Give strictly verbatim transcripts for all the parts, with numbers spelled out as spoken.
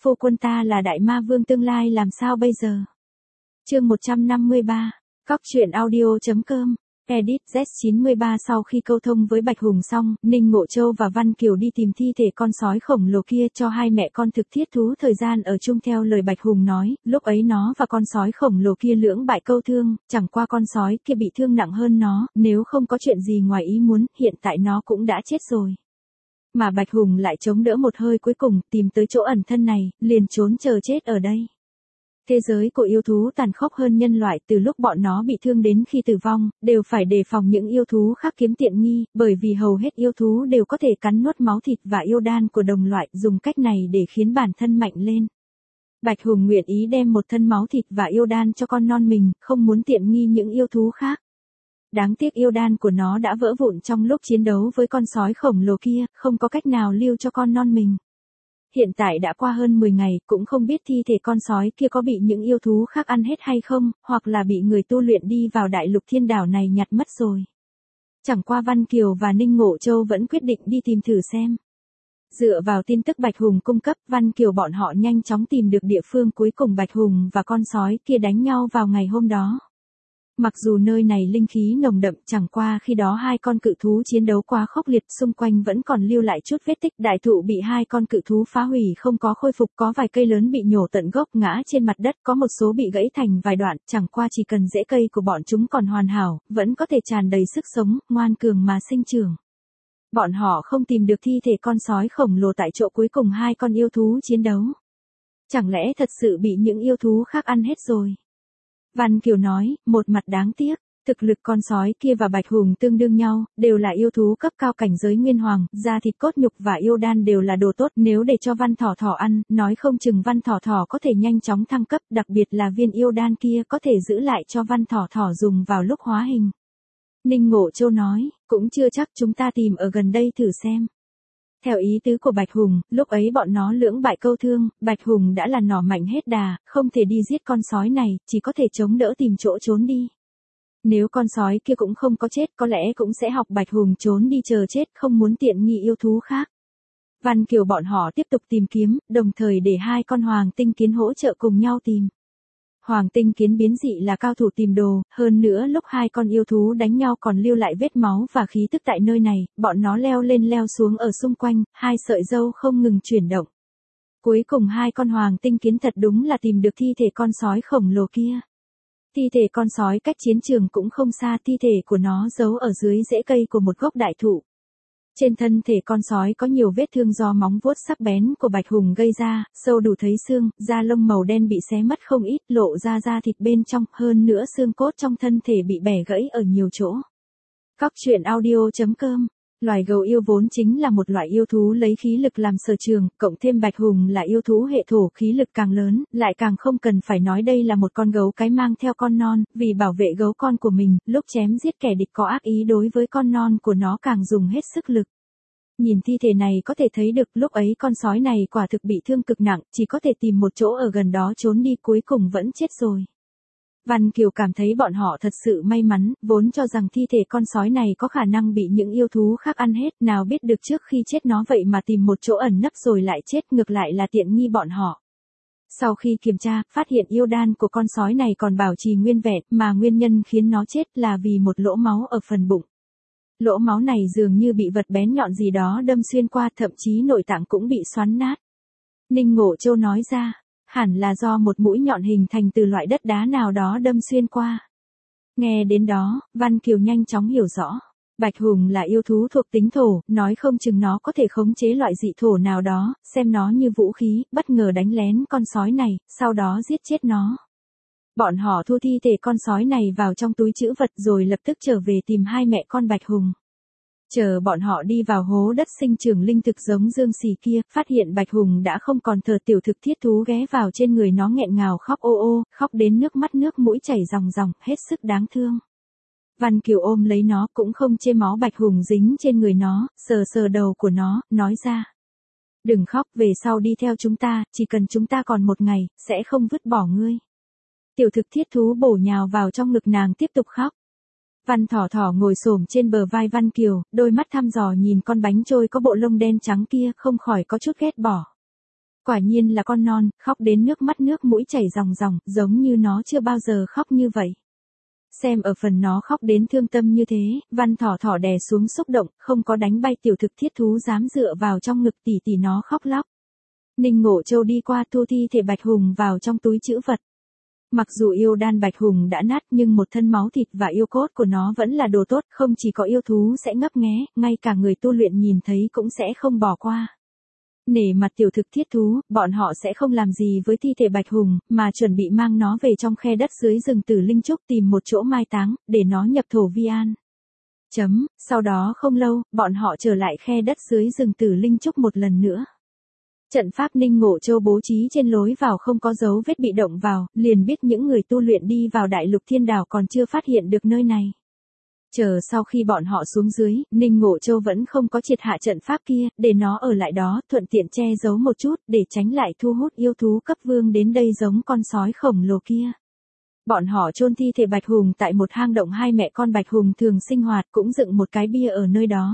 phu quân ta là đại ma vương tương lai làm sao bây giờ? Chương một trăm năm mươi ba, Cóc truyện audio.com, edit Z chín mươi ba. Sau khi câu thông với Bạch Hùng xong, Ninh Ngộ Châu và Văn Kiều đi tìm thi thể con sói khổng lồ kia cho hai mẹ con thực thiết thú thời gian ở chung. Theo lời Bạch Hùng nói, lúc ấy nó và con sói khổng lồ kia lưỡng bại câu thương, chẳng qua con sói kia bị thương nặng hơn nó, nếu không có chuyện gì ngoài ý muốn, hiện tại nó cũng đã chết rồi. Mà Bạch Hùng lại chống đỡ một hơi cuối cùng, tìm tới chỗ ẩn thân này, liền trốn chờ chết ở đây. Thế giới của yêu thú tàn khốc hơn nhân loại, từ lúc bọn nó bị thương đến khi tử vong, đều phải đề phòng những yêu thú khác kiếm tiện nghi, bởi vì hầu hết yêu thú đều có thể cắn nuốt máu thịt và yêu đan của đồng loại, dùng cách này để khiến bản thân mạnh lên. Bạch Hùng nguyện ý đem một thân máu thịt và yêu đan cho con non mình, không muốn tiện nghi những yêu thú khác. Đáng tiếc yêu đan của nó đã vỡ vụn trong lúc chiến đấu với con sói khổng lồ kia, không có cách nào lưu cho con non mình. Hiện tại đã qua hơn mười ngày, cũng không biết thi thể con sói kia có bị những yêu thú khác ăn hết hay không, hoặc là bị người tu luyện đi vào đại lục thiên đảo này nhặt mất rồi. Chẳng qua Văn Kiều và Ninh Ngộ Châu vẫn quyết định đi tìm thử xem. Dựa vào tin tức Bạch Hùng cung cấp, Văn Kiều bọn họ nhanh chóng tìm được địa phương cuối cùng Bạch Hùng và con sói kia đánh nhau vào ngày hôm đó. Mặc dù nơi này linh khí nồng đậm, chẳng qua khi đó hai con cự thú chiến đấu quá khốc liệt, xung quanh vẫn còn lưu lại chút vết tích. Đại thụ bị hai con cự thú phá hủy không có khôi phục, có vài cây lớn bị nhổ tận gốc ngã trên mặt đất, có một số bị gãy thành vài đoạn, chẳng qua chỉ cần rễ cây của bọn chúng còn hoàn hảo, vẫn có thể tràn đầy sức sống, ngoan cường mà sinh trưởng. Bọn họ không tìm được thi thể con sói khổng lồ tại chỗ cuối cùng hai con yêu thú chiến đấu. Chẳng lẽ thật sự bị những yêu thú khác ăn hết rồi? Văn Kiều nói, một mặt đáng tiếc, thực lực con sói kia và Bạch Hùng tương đương nhau, đều là yêu thú cấp cao cảnh giới nguyên hoàng, da thịt cốt nhục và yêu đan đều là đồ tốt, nếu để cho Văn Thỏ Thỏ ăn, nói không chừng Văn Thỏ Thỏ có thể nhanh chóng thăng cấp, đặc biệt là viên yêu đan kia có thể giữ lại cho Văn Thỏ Thỏ dùng vào lúc hóa hình. Ninh Ngộ Châu nói, cũng chưa chắc, chúng ta tìm ở gần đây thử xem. Theo ý tứ của Bạch Hùng, lúc ấy bọn nó lưỡng bại câu thương, Bạch Hùng đã là nỏ mạnh hết đà, không thể đi giết con sói này, chỉ có thể chống đỡ tìm chỗ trốn đi. Nếu con sói kia cũng không có chết, có lẽ cũng sẽ học Bạch Hùng trốn đi chờ chết, không muốn tiện nghi yêu thú khác. Văn Kiều bọn họ tiếp tục tìm kiếm, đồng thời để hai con hoàng tinh kiến hỗ trợ cùng nhau tìm. Hoàng tinh kiến biến dị là cao thủ tìm đồ, hơn nữa lúc hai con yêu thú đánh nhau còn lưu lại vết máu và khí tức tại nơi này, bọn nó leo lên leo xuống ở xung quanh, hai sợi râu không ngừng chuyển động. Cuối cùng hai con hoàng tinh kiến thật đúng là tìm được thi thể con sói khổng lồ kia. Thi thể con sói cách chiến trường cũng không xa, thi thể của nó giấu ở dưới rễ cây của một gốc đại thụ. Trên thân thể con sói có nhiều vết thương do móng vuốt sắc bén của Bạch Hùng gây ra, sâu đủ thấy xương, da lông màu đen bị xé mất không ít, lộ ra da thịt bên trong, hơn nữa xương cốt trong thân thể bị bẻ gãy ở nhiều chỗ. Cóc truyện audio.com, loài gấu yêu vốn chính là một loại yêu thú lấy khí lực làm sở trường, cộng thêm Bạch Hùng là yêu thú hệ thổ, khí lực càng lớn, lại càng không cần phải nói đây là một con gấu cái mang theo con non, vì bảo vệ gấu con của mình, lúc chém giết kẻ địch có ác ý đối với con non của nó càng dùng hết sức lực. Nhìn thi thể này có thể thấy được lúc ấy con sói này quả thực bị thương cực nặng, chỉ có thể tìm một chỗ ở gần đó trốn đi, cuối cùng vẫn chết rồi. Văn Kiều cảm thấy bọn họ thật sự may mắn, vốn cho rằng thi thể con sói này có khả năng bị những yêu thú khác ăn hết, nào biết được trước khi chết nó vậy mà tìm một chỗ ẩn nấp rồi lại chết, ngược lại là tiện nghi bọn họ. Sau khi kiểm tra, phát hiện yêu đan của con sói này còn bảo trì nguyên vẹn, mà nguyên nhân khiến nó chết là vì một lỗ máu ở phần bụng. Lỗ máu này dường như bị vật bén nhọn gì đó đâm xuyên qua, thậm chí nội tạng cũng bị xoắn nát. Ninh Ngộ Châu nói ra, hẳn là do một mũi nhọn hình thành từ loại đất đá nào đó đâm xuyên qua. Nghe đến đó, Văn Kiều nhanh chóng hiểu rõ. Bạch Hùng là yêu thú thuộc tính thổ, nói không chừng nó có thể khống chế loại dị thổ nào đó, xem nó như vũ khí, bất ngờ đánh lén con sói này, sau đó giết chết nó. Bọn họ thu thi thể con sói này vào trong túi trữ vật rồi lập tức trở về tìm hai mẹ con Bạch Hùng. Chờ bọn họ đi vào hố đất sinh trưởng linh thực giống dương xì kia, phát hiện Bạch Hùng đã không còn thờ tiểu thực thiết thú ghé vào trên người nó nghẹn ngào khóc ô ô, khóc đến nước mắt nước mũi chảy ròng ròng, hết sức đáng thương. Văn Kiều ôm lấy nó, cũng không chê máu Bạch Hùng dính trên người nó, sờ sờ đầu của nó, nói ra. Đừng khóc, về sau đi theo chúng ta, chỉ cần chúng ta còn một ngày, sẽ không vứt bỏ ngươi. Tiểu thực thiết thú bổ nhào vào trong ngực nàng tiếp tục khóc. Văn Thỏ Thỏ ngồi xổm trên bờ vai Văn Kiều, đôi mắt thăm dò nhìn con bánh trôi có bộ lông đen trắng kia, không khỏi có chút ghét bỏ. Quả nhiên là con non, khóc đến nước mắt nước mũi chảy ròng ròng, giống như nó chưa bao giờ khóc như vậy. Xem ở phần nó khóc đến thương tâm như thế, Văn Thỏ Thỏ đè xuống xúc động, không có đánh bay tiểu thực thiết thú dám dựa vào trong ngực tỉ tỉ nó khóc lóc. Ninh Ngộ Châu đi qua thu thi thể Bạch Hùng vào trong túi trữ vật. Mặc dù yêu đan Bạch Hùng đã nát nhưng một thân máu thịt và yêu cốt của nó vẫn là đồ tốt, không chỉ có yêu thú sẽ ngấp nghé, ngay cả người tu luyện nhìn thấy cũng sẽ không bỏ qua. Nể mặt tiểu thực thiết thú, bọn họ sẽ không làm gì với thi thể Bạch Hùng, mà chuẩn bị mang nó về trong khe đất dưới rừng Tử Linh Trúc tìm một chỗ mai táng, để nó nhập thổ vi an. Chấm, sau đó không lâu, bọn họ trở lại khe đất dưới rừng Tử Linh Trúc một lần nữa. Trận pháp Ninh Ngộ Châu bố trí trên lối vào không có dấu vết bị động vào, liền biết những người tu luyện đi vào Đại Lục Thiên Đảo còn chưa phát hiện được nơi này. Chờ sau khi bọn họ xuống dưới, Ninh Ngộ Châu vẫn không có triệt hạ trận pháp kia, để nó ở lại đó, thuận tiện che giấu một chút, để tránh lại thu hút yêu thú cấp vương đến đây giống con sói khổng lồ kia. Bọn họ chôn thi thể Bạch Hùng tại một hang động hai mẹ con Bạch Hùng thường sinh hoạt, cũng dựng một cái bia ở nơi đó.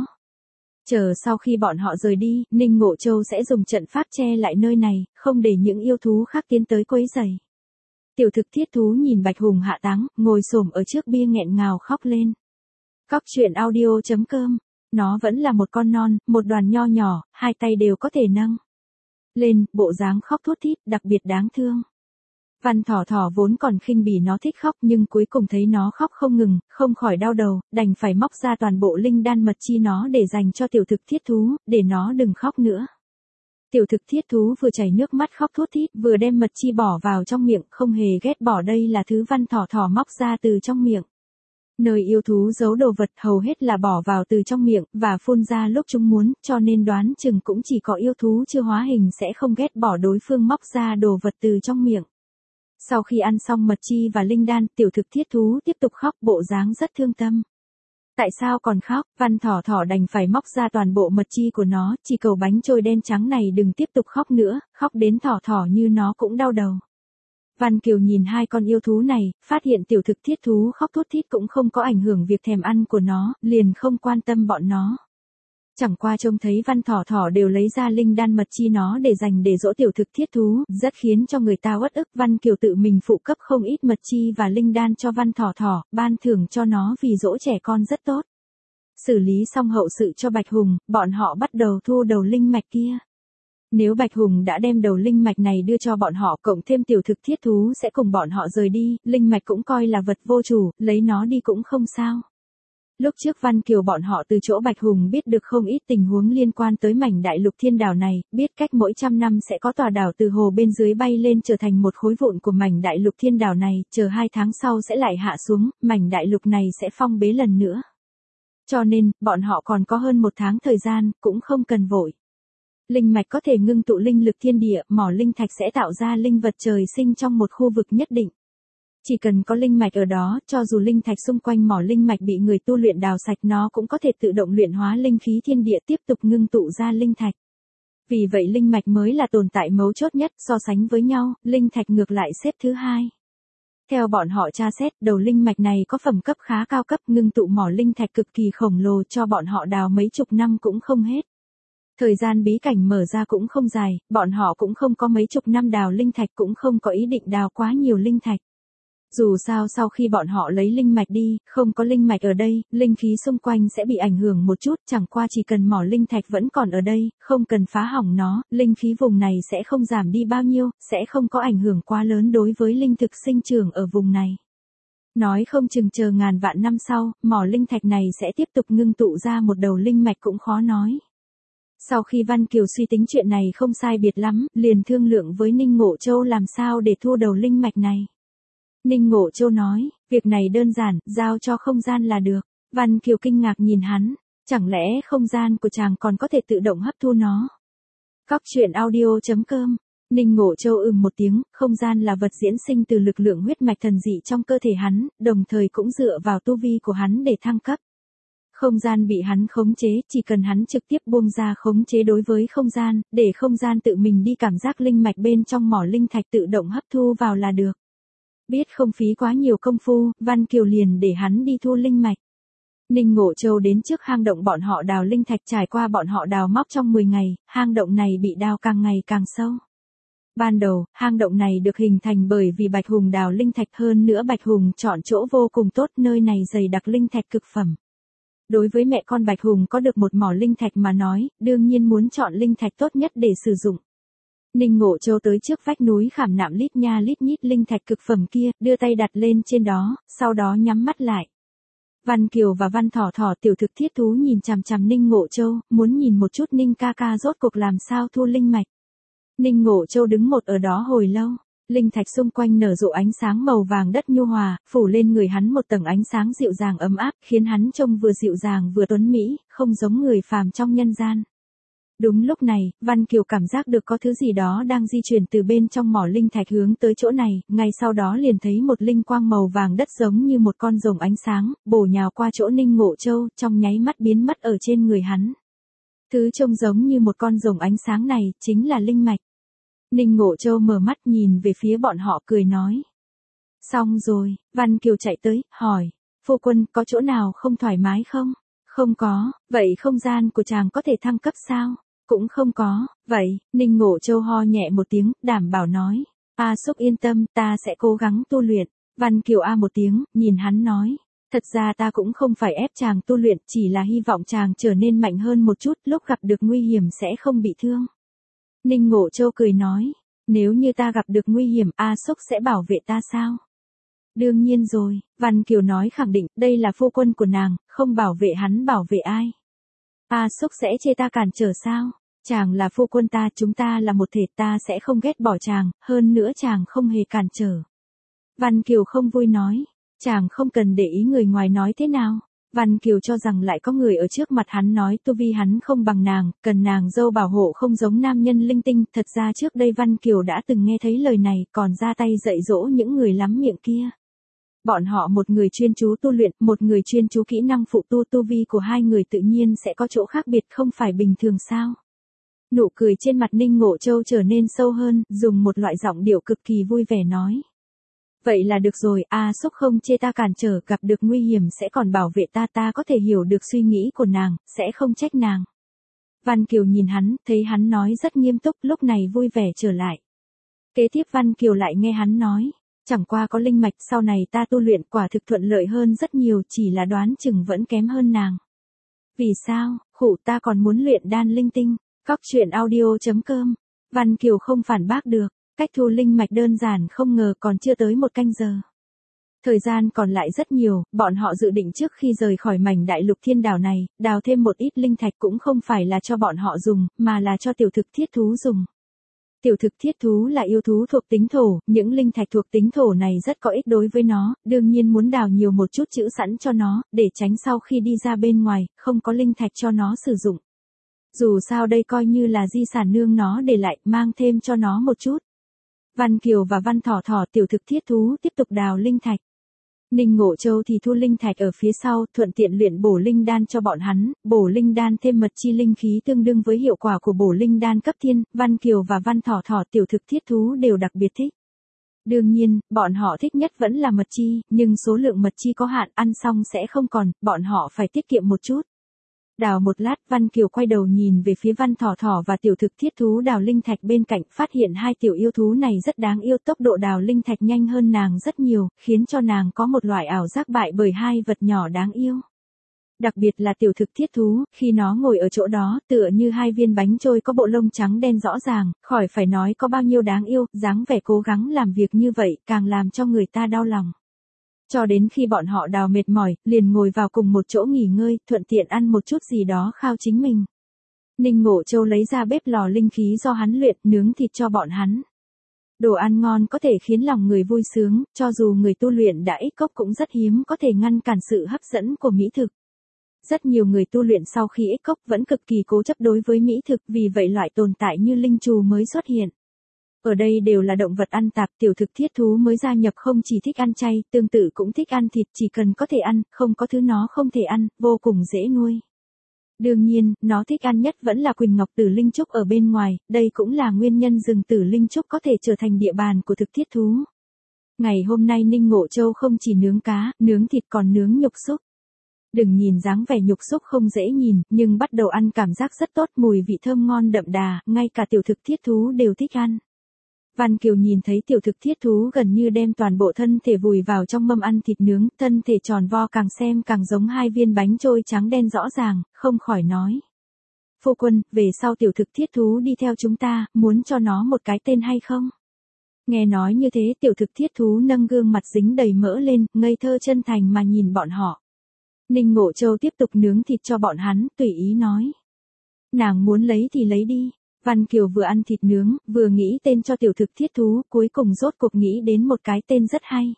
Chờ sau khi bọn họ rời đi, Ninh Ngộ Châu sẽ dùng trận pháp che lại nơi này, không để những yêu thú khác tiến tới quấy rầy. Tiểu thực thiết thú nhìn Bạch Hùng hạ táng, ngồi xổm ở trước bia nghẹn ngào khóc lên. Cóc truyện audio chấm com. Nó vẫn là một con non, một đoàn nho nhỏ, hai tay đều có thể nâng lên, bộ dáng khóc thút thít, đặc biệt đáng thương. Văn Thỏ Thỏ vốn còn khinh bỉ nó thích khóc nhưng cuối cùng thấy nó khóc không ngừng, không khỏi đau đầu, đành phải móc ra toàn bộ linh đan mật chi nó để dành cho tiểu thực thiết thú, để nó đừng khóc nữa. Tiểu thực thiết thú vừa chảy nước mắt khóc thút thít, vừa đem mật chi bỏ vào trong miệng, không hề ghét bỏ đây là thứ Văn Thỏ Thỏ móc ra từ trong miệng. Nơi yêu thú giấu đồ vật hầu hết là bỏ vào từ trong miệng, và phun ra lúc chúng muốn, cho nên đoán chừng cũng chỉ có yêu thú chưa hóa hình sẽ không ghét bỏ đối phương móc ra đồ vật từ trong miệng. Sau khi ăn xong mật chi và linh đan, tiểu thực thiết thú tiếp tục khóc, bộ dáng rất thương tâm. Tại sao còn khóc? Văn Thỏ Thỏ đành phải móc ra toàn bộ mật chi của nó, chỉ cầu bánh trôi đen trắng này đừng tiếp tục khóc nữa, khóc đến Thỏ Thỏ như nó cũng đau đầu. Văn Kiều nhìn hai con yêu thú này, phát hiện tiểu thực thiết thú khóc thút thít cũng không có ảnh hưởng việc thèm ăn của nó, liền không quan tâm bọn nó. Chẳng qua trông thấy Văn Thỏ Thỏ đều lấy ra linh đan mật chi nó để dành để dỗ tiểu thực thiết thú, rất khiến cho người ta uất ức. Văn Kiều tự mình phụ cấp không ít mật chi và linh đan cho Văn Thỏ Thỏ, ban thưởng cho nó vì dỗ trẻ con rất tốt. Xử lý xong hậu sự cho Bạch Hùng, bọn họ bắt đầu thu đầu linh mạch kia. Nếu Bạch Hùng đã đem đầu linh mạch này đưa cho bọn họ cộng thêm tiểu thực thiết thú sẽ cùng bọn họ rời đi, linh mạch cũng coi là vật vô chủ, lấy nó đi cũng không sao. Lúc trước Văn Kiều bọn họ từ chỗ Bạch Hùng biết được không ít tình huống liên quan tới mảnh Đại Lục Thiên Đảo này, biết cách mỗi trăm năm sẽ có tòa đảo từ hồ bên dưới bay lên trở thành một khối vụn của mảnh Đại Lục Thiên Đảo này, chờ hai tháng sau sẽ lại hạ xuống, mảnh Đại Lục này sẽ phong bế lần nữa. Cho nên, bọn họ còn có hơn một tháng thời gian, cũng không cần vội. Linh mạch có thể ngưng tụ linh lực thiên địa, mỏ linh thạch sẽ tạo ra linh vật trời sinh trong một khu vực nhất định. Chỉ cần có linh mạch ở đó, cho dù linh thạch xung quanh mỏ linh mạch bị người tu luyện đào sạch nó cũng có thể tự động luyện hóa linh khí thiên địa tiếp tục ngưng tụ ra linh thạch. Vì vậy linh mạch mới là tồn tại mấu chốt nhất, so sánh với nhau, linh thạch ngược lại xếp thứ hai. Theo bọn họ tra xét, đầu linh mạch này có phẩm cấp khá cao cấp, ngưng tụ mỏ linh thạch cực kỳ khổng lồ, cho bọn họ đào mấy chục năm cũng không hết. Thời gian bí cảnh mở ra cũng không dài, bọn họ cũng không có mấy chục năm đào linh thạch, cũng không có ý định đào quá nhiều linh thạch. Dù sao sau khi bọn họ lấy linh mạch đi, không có linh mạch ở đây, linh khí xung quanh sẽ bị ảnh hưởng một chút, chẳng qua chỉ cần mỏ linh thạch vẫn còn ở đây, không cần phá hỏng nó, linh khí vùng này sẽ không giảm đi bao nhiêu, sẽ không có ảnh hưởng quá lớn đối với linh thực sinh trưởng ở vùng này. Nói không chừng chờ ngàn vạn năm sau, mỏ linh thạch này sẽ tiếp tục ngưng tụ ra một đầu linh mạch cũng khó nói. Sau khi Văn Kiều suy tính chuyện này không sai biệt lắm, liền thương lượng với Ninh Ngộ Châu làm sao để thu đầu linh mạch này. Ninh Ngộ Châu nói, việc này đơn giản, giao cho không gian là được. Văn Kiều kinh ngạc nhìn hắn, chẳng lẽ không gian của chàng còn có thể tự động hấp thu nó? Cóc truyện audio chấm com. Ninh Ngộ Châu ừm một tiếng, không gian là vật diễn sinh từ lực lượng huyết mạch thần dị trong cơ thể hắn, đồng thời cũng dựa vào tu vi của hắn để thăng cấp. Không gian bị hắn khống chế, chỉ cần hắn trực tiếp buông ra khống chế đối với không gian, để không gian tự mình đi cảm giác linh mạch bên trong mỏ linh thạch tự động hấp thu vào là được. Biết không phí quá nhiều công phu, Văn Kiều liền để hắn đi thu linh mạch. Ninh Ngộ Châu đến trước hang động bọn họ đào linh thạch, trải qua bọn họ đào móc trong mười ngày, hang động này bị đào càng ngày càng sâu. Ban đầu, hang động này được hình thành bởi vì Bạch Hùng đào linh thạch, hơn nữa Bạch Hùng chọn chỗ vô cùng tốt, nơi này dày đặc linh thạch cực phẩm. Đối với mẹ con Bạch Hùng có được một mỏ linh thạch mà nói, đương nhiên muốn chọn linh thạch tốt nhất để sử dụng. Ninh Ngộ Châu tới trước vách núi khảm nạm lít nha lít nhít linh thạch cực phẩm kia, đưa tay đặt lên trên đó, sau đó nhắm mắt lại. Văn Kiều và Văn Thỏ Thỏ tiểu thực thiết thú nhìn chằm chằm Ninh Ngộ Châu, muốn nhìn một chút Ninh ca ca rốt cuộc làm sao thu linh mạch. Ninh Ngộ Châu đứng một ở đó hồi lâu, linh thạch xung quanh nở rộ ánh sáng màu vàng đất nhu hòa, phủ lên người hắn một tầng ánh sáng dịu dàng ấm áp, khiến hắn trông vừa dịu dàng vừa tuấn mỹ, không giống người phàm trong nhân gian. Đúng lúc này, Văn Kiều cảm giác được có thứ gì đó đang di chuyển từ bên trong mỏ linh thạch hướng tới chỗ này, ngay sau đó liền thấy một linh quang màu vàng đất giống như một con rồng ánh sáng, bổ nhào qua chỗ Ninh Ngộ Châu, trong nháy mắt biến mất ở trên người hắn. Thứ trông giống như một con rồng ánh sáng này, chính là linh mạch. Ninh Ngộ Châu mở mắt nhìn về phía bọn họ cười nói. Xong rồi, Văn Kiều chạy tới, hỏi, phu quân có chỗ nào không thoải mái không? Không có, vậy không gian của chàng có thể thăng cấp sao? Cũng không có, vậy, Ninh Ngộ Châu ho nhẹ một tiếng, đảm bảo nói. A Xúc yên tâm, ta sẽ cố gắng tu luyện. Văn Kiều a một tiếng, nhìn hắn nói. Thật ra ta cũng không phải ép chàng tu luyện, chỉ là hy vọng chàng trở nên mạnh hơn một chút, lúc gặp được nguy hiểm sẽ không bị thương. Ninh Ngộ Châu cười nói. Nếu như ta gặp được nguy hiểm, A Xúc sẽ bảo vệ ta sao? Đương nhiên rồi, Văn Kiều nói khẳng định, đây là phu quân của nàng, không bảo vệ hắn bảo vệ ai. A Xúc sẽ chê ta cản trở sao? Chàng là phu quân ta, chúng ta là một thể, ta sẽ không ghét bỏ chàng, hơn nữa chàng không hề cản trở. Văn Kiều không vui nói, chàng không cần để ý người ngoài nói thế nào. Văn Kiều cho rằng lại có người ở trước mặt hắn nói tu vi hắn không bằng nàng, cần nàng dâu bảo hộ không giống nam nhân linh tinh, thật ra trước đây Văn Kiều đã từng nghe thấy lời này, còn ra tay dạy dỗ những người lắm miệng kia. Bọn họ một người chuyên chú tu luyện, một người chuyên chú kỹ năng phụ tu, tu vi của hai người tự nhiên sẽ có chỗ khác biệt, không phải bình thường sao. Nụ cười trên mặt Ninh Ngộ Châu trở nên sâu hơn, dùng một loại giọng điệu cực kỳ vui vẻ nói. Vậy là được rồi, A Xúc không chê ta cản trở, gặp được nguy hiểm sẽ còn bảo vệ ta, ta có thể hiểu được suy nghĩ của nàng, sẽ không trách nàng. Văn Kiều nhìn hắn, thấy hắn nói rất nghiêm túc, lúc này vui vẻ trở lại. Kế tiếp Văn Kiều lại nghe hắn nói. Chẳng qua có linh mạch, sau này ta tu luyện quả thực thuận lợi hơn rất nhiều, chỉ là đoán chừng vẫn kém hơn nàng. Vì sao? Khụ, ta còn muốn luyện đan linh tinh. Cóc truyện audio chấm com. Văn Kiều không phản bác được, cách thu linh mạch đơn giản không ngờ còn chưa tới một canh giờ. Thời gian còn lại rất nhiều, bọn họ dự định trước khi rời khỏi mảnh đại lục thiên đảo này, đào thêm một ít linh thạch cũng không phải là cho bọn họ dùng, mà là cho tiểu thực thiết thú dùng. Tiểu thực thiết thú là yêu thú thuộc tính thổ, những linh thạch thuộc tính thổ này rất có ích đối với nó, đương nhiên muốn đào nhiều một chút trữ sẵn cho nó, để tránh sau khi đi ra bên ngoài, không có linh thạch cho nó sử dụng. Dù sao đây coi như là di sản nương nó để lại, mang thêm cho nó một chút. Văn Kiều và Văn Thỏ Thỏ tiểu thực thiết thú tiếp tục đào linh thạch. Ninh Ngộ Châu thì thu linh thạch ở phía sau, thuận tiện luyện bổ linh đan cho bọn hắn, bổ linh đan thêm mật chi linh khí tương đương với hiệu quả của bổ linh đan cấp thiên, Văn Kiều và Văn Thỏ Thỏ tiểu thực thiết thú đều đặc biệt thích. Đương nhiên, bọn họ thích nhất vẫn là mật chi, nhưng số lượng mật chi có hạn, ăn xong sẽ không còn, bọn họ phải tiết kiệm một chút. Đào một lát, Văn Kiều quay đầu nhìn về phía Văn Thỏ Thỏ và tiểu thực thiết thú đào linh thạch bên cạnh, phát hiện hai tiểu yêu thú này rất đáng yêu, tốc độ đào linh thạch nhanh hơn nàng rất nhiều, khiến cho nàng có một loại ảo giác bại bởi hai vật nhỏ đáng yêu. Đặc biệt là tiểu thực thiết thú, khi nó ngồi ở chỗ đó, tựa như hai viên bánh trôi có bộ lông trắng đen rõ ràng, khỏi phải nói có bao nhiêu đáng yêu, dáng vẻ cố gắng làm việc như vậy, càng làm cho người ta đau lòng. Cho đến khi bọn họ đào mệt mỏi, liền ngồi vào cùng một chỗ nghỉ ngơi, thuận tiện ăn một chút gì đó khao chính mình. Ninh Ngộ Châu lấy ra bếp lò linh khí do hắn luyện, nướng thịt cho bọn hắn. Đồ ăn ngon có thể khiến lòng người vui sướng, cho dù người tu luyện đã ích cốc cũng rất hiếm có thể ngăn cản sự hấp dẫn của mỹ thực. Rất nhiều người tu luyện sau khi ích cốc vẫn cực kỳ cố chấp đối với mỹ thực, vì vậy loại tồn tại như linh trù mới xuất hiện. Ở đây đều là động vật ăn tạp, tiểu thực thiết thú mới gia nhập không chỉ thích ăn chay, tương tự cũng thích ăn thịt, chỉ cần có thể ăn, không có thứ nó không thể ăn, vô cùng dễ nuôi. Đương nhiên, nó thích ăn nhất vẫn là Quỳnh Ngọc Tử Linh Trúc ở bên ngoài, đây cũng là nguyên nhân rừng Tử Linh Trúc có thể trở thành địa bàn của thực thiết thú. Ngày hôm nay Ninh Ngộ Châu không chỉ nướng cá, nướng thịt còn nướng nhục súc. Đừng nhìn dáng vẻ nhục súc không dễ nhìn, nhưng bắt đầu ăn cảm giác rất tốt, mùi vị thơm ngon đậm đà, ngay cả tiểu thực thiết thú đều thích ăn. Văn Kiều nhìn thấy tiểu thực thiết thú gần như đem toàn bộ thân thể vùi vào trong mâm ăn thịt nướng, thân thể tròn vo càng xem càng giống hai viên bánh trôi trắng đen rõ ràng, không khỏi nói. Phu quân, về sau tiểu thực thiết thú đi theo chúng ta, muốn cho nó một cái tên hay không? Nghe nói như thế tiểu thực thiết thú nâng gương mặt dính đầy mỡ lên, ngây thơ chân thành mà nhìn bọn họ. Ninh Ngộ Châu tiếp tục nướng thịt cho bọn hắn, tùy ý nói. Nàng muốn lấy thì lấy đi. Văn Kiều vừa ăn thịt nướng, vừa nghĩ tên cho tiểu thực thiết thú, cuối cùng rốt cuộc nghĩ đến một cái tên rất hay.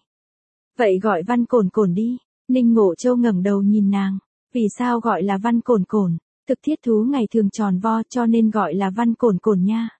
Vậy gọi Văn Cổn Cổn đi. Ninh Ngộ Châu ngẩng đầu nhìn nàng. Vì sao gọi là Văn Cổn Cổn? Thực thiết thú ngày thường tròn vo cho nên gọi là Văn Cổn Cổn nha.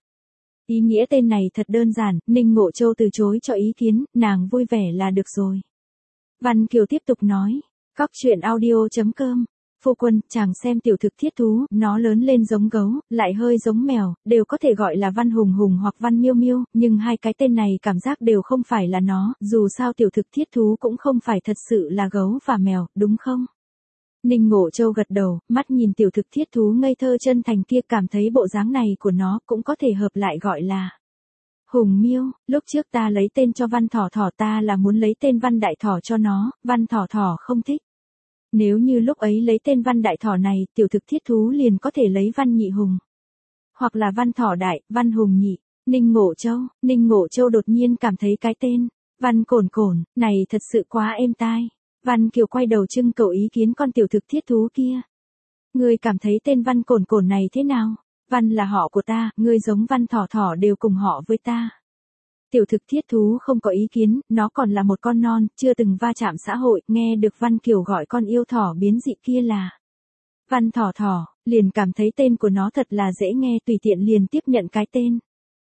Ý nghĩa tên này thật đơn giản, Ninh Ngộ Châu từ chối cho ý kiến, nàng vui vẻ là được rồi. Văn Kiều tiếp tục nói. Cóc truyện audio chấm com. Phu quân, chàng xem tiểu thực thiết thú, nó lớn lên giống gấu, lại hơi giống mèo, đều có thể gọi là Văn Hùng Hùng hoặc Văn Miêu Miêu, nhưng hai cái tên này cảm giác đều không phải là nó, dù sao tiểu thực thiết thú cũng không phải thật sự là gấu và mèo, đúng không? Ninh Ngộ Châu gật đầu, mắt nhìn tiểu thực thiết thú ngây thơ chân thành kia, cảm thấy bộ dáng này của nó cũng có thể hợp lại gọi là Hùng Miêu. Lúc trước ta lấy tên cho Văn Thỏ Thỏ, ta là muốn lấy tên Văn Đại Thỏ cho nó, Văn Thỏ Thỏ không thích. Nếu như lúc ấy lấy tên Văn Đại Thỏ này, tiểu thực thiết thú liền có thể lấy Văn Nhị Hùng. Hoặc là Văn Thỏ Đại, Văn Hùng Nhị. Ninh Ngộ Châu, Ninh Ngộ Châu đột nhiên cảm thấy cái tên Văn Cổn Cổn này thật sự quá êm tai. Văn Kiều quay đầu trưng cầu ý kiến con tiểu thực thiết thú kia. Ngươi cảm thấy tên Văn Cổn Cổn này thế nào? Văn là họ của ta, ngươi giống Văn Thỏ Thỏ đều cùng họ với ta. Tiểu thực thiết thú không có ý kiến, nó còn là một con non, chưa từng va chạm xã hội, nghe được Văn Kiều gọi con yêu thỏ biến dị kia là Văn Thỏ Thỏ, liền cảm thấy tên của nó thật là dễ nghe, tùy tiện liền tiếp nhận cái tên.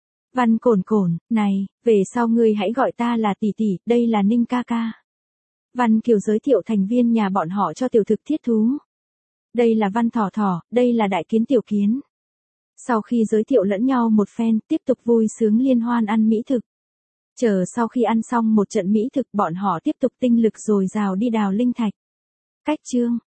Văn Cổn Cổn, này, về sau ngươi hãy gọi ta là tỷ tỷ, đây là Ninh ca ca. Văn Kiều giới thiệu thành viên nhà bọn họ cho tiểu thực thiết thú. Đây là Văn Thỏ Thỏ, đây là Đại Kiến Tiểu Kiến. Sau khi giới thiệu lẫn nhau một phen, tiếp tục vui sướng liên hoan ăn mỹ thực. Chờ sau khi ăn xong một trận mỹ thực, bọn họ tiếp tục tinh lực dồi dào đi đào linh thạch. Cách chương